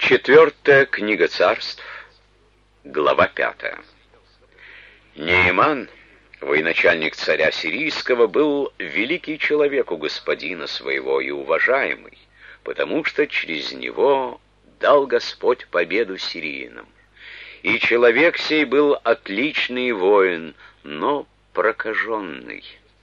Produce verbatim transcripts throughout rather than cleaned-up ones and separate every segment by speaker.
Speaker 1: Четвертая книга Царств, глава пятая. Нееман, военачальник царя сирийского, был великий человек у господина своего и уважаемый, потому что через него дал Господь победу сириянам. И человек сей был отличный воин, но прокаженный.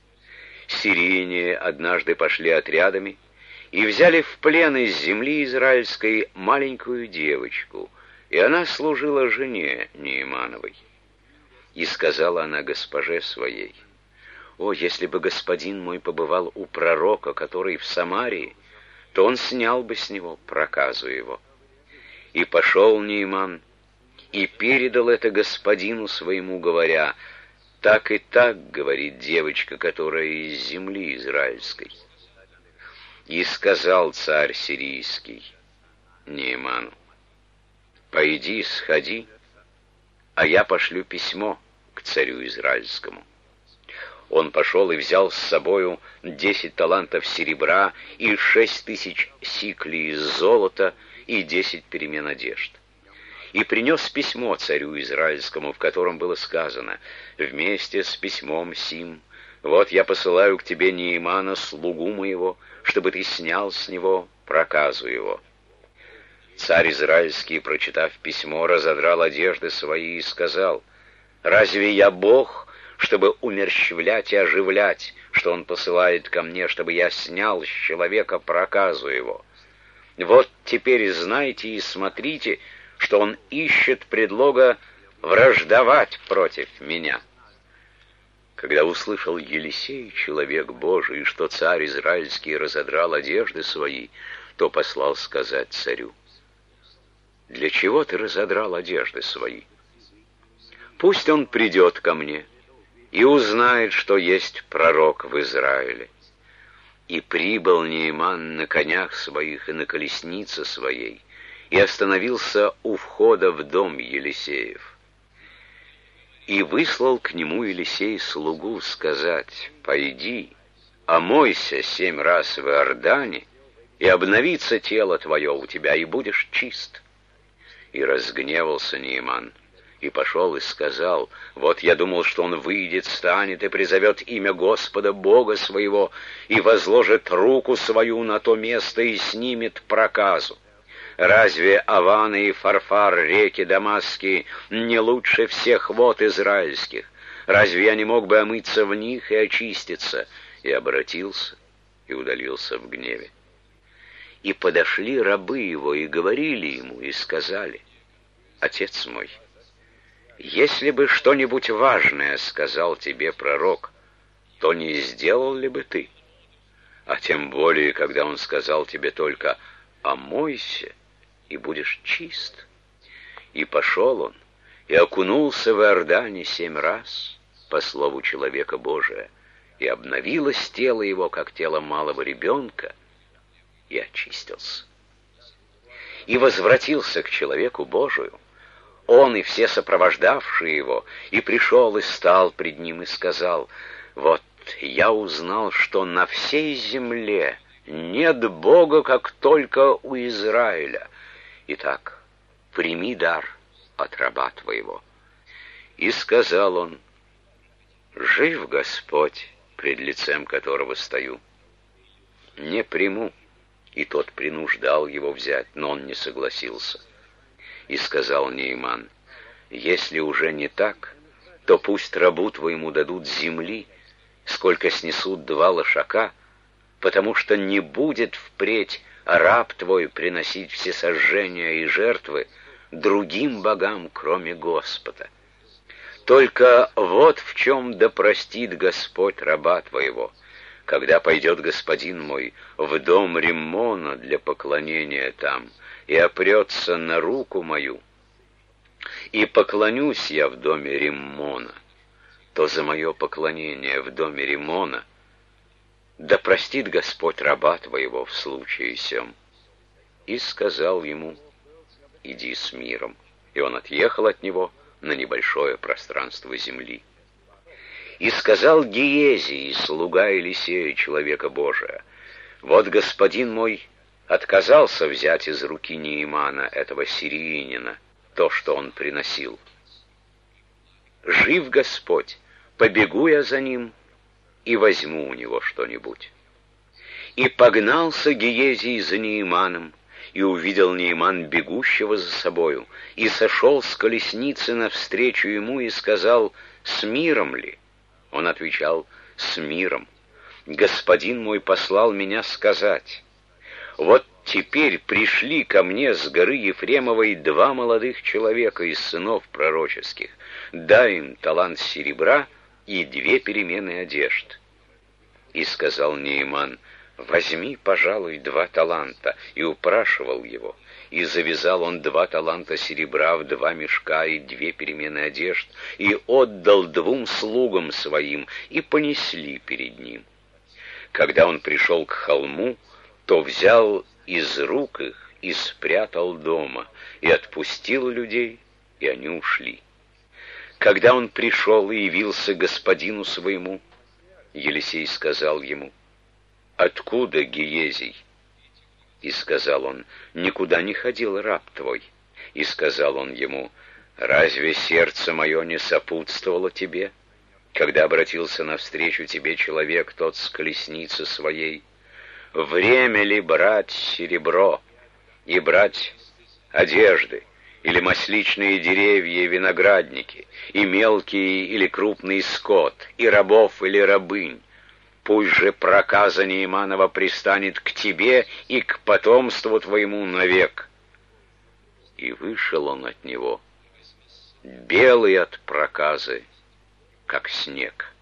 Speaker 1: Сирияне однажды пошли отрядами и взяли в плен из земли израильской маленькую девочку, и она служила жене Неемановой. И сказала она госпоже своей: «О, если бы господин мой побывал у пророка, который в Самарии, то он снял бы с него проказу его». И пошел Нееман и передал это господину своему, говоря: «Так и так говорит девочка, которая из земли израильской». И сказал царь сирийский Нееману: «Пойди, сходи, а я пошлю письмо к царю израильскому». Он пошел и взял с собою десять талантов серебра и шесть тысяч сиклей золота и десять перемен одежд. И принес письмо царю израильскому, в котором было сказано: «Вместе с письмом сим вот я посылаю к тебе Неемана, слугу моего, чтобы ты снял с него проказу его». Царь израильский, прочитав письмо, разодрал одежды свои и сказал: «Разве я Бог, чтобы умерщвлять и оживлять, что он посылает ко мне, чтобы я снял с человека проказу его? Вот теперь знайте и смотрите, что он ищет предлога враждовать против меня». Когда услышал Елисей, человек Божий, что царь израильский разодрал одежды свои, то послал сказать царю: «Для чего ты разодрал одежды свои? Пусть он придет ко мне и узнает, что есть пророк в Израиле». И прибыл Нееман на конях своих и на колеснице своей, и остановился у входа в дом Елисеев. И выслал к нему Елисей слугу сказать: «Пойди, омойся семь раз в Иордане, и обновится тело твое у тебя, и будешь чист». И разгневался Нееман, и пошел и сказал: «Вот я думал, что он выйдет, станет и призовет имя Господа Бога своего, и возложит руку свою на то место и снимет проказу. Разве Аваны и Фарфар, реки Дамасские, не лучше всех вод израильских? Разве я не мог бы омыться в них и очиститься?» И обратился, и удалился в гневе. И подошли рабы его, и говорили ему, и сказали: «Отец мой, если бы что-нибудь важное сказал тебе пророк, то не сделал ли бы ты? А тем более, когда он сказал тебе только: омойся, и будешь чист». И пошел он, и окунулся в Иордане семь раз, по слову человека Божия, и обновилось тело его, как тело малого ребенка, и очистился. И возвратился к человеку Божию, он и все сопровождавшие его, и пришел и стал пред ним и сказал: «Вот я узнал, что на всей земле нет Бога, как только у Израиля. Итак, прими дар от раба твоего». И сказал он: «Жив Господь, пред лицем которого стою, не приму». И тот принуждал его взять, но он не согласился. И сказал Нееман: «Если уже не так, то пусть рабу твоему дадут земли, сколько снесут два лошака, потому что не будет впредь раб твой приносить всесожжения и жертвы другим богам, кроме Господа. Только вот в чем да простит Господь раба твоего, когда пойдет господин мой в дом Риммона для поклонения там, и опрется на руку мою, и поклонюсь я в доме Риммона, то за мое поклонение в доме Риммона да простит Господь раба твоего в случае сем». И сказал ему: «Иди с миром». И он отъехал от него на небольшое пространство земли. И сказал Гиезий, слуга Елисея, человека Божия: «Вот господин мой отказался взять из руки Наамана, этого сириянина, то, что он приносил. Жив Господь, побегу я за ним и возьму у него что-нибудь. И погнался Гиезий за Нааманом, и увидел Нааман бегущего за собою, и сошел с колесницы навстречу ему и сказал: «С миром ли?» Он отвечал: «С миром. Господин мой послал меня сказать: вот теперь пришли ко мне с горы Ефремовой два молодых человека из сынов пророческих, дай им талант серебра и две перемены одежд». И сказал Нааман: «Возьми, пожалуй, два таланта», и упрашивал его. И завязал он два таланта серебра в два мешка и две перемены одежд, и отдал двум слугам своим, и понесли перед ним. Когда он пришел к холму, то взял из рук их и спрятал дома, и отпустил людей, и они ушли. Когда он пришел и явился господину своему, Елисей сказал ему: «Откуда Гиезий?» И сказал он: «Никуда не ходил раб твой». И сказал он ему: «Разве сердце мое не сопутствовало тебе, когда обратился навстречу тебе человек тот с колесницы своей? Время ли брать серебро и брать одежды, или масличные деревья и виноградники, и мелкий или крупный скот, и рабов или рабынь? Пусть же проказа Нааманова пристанет к тебе и к потомству твоему навек». И вышел он от него, белый от проказы, как снег.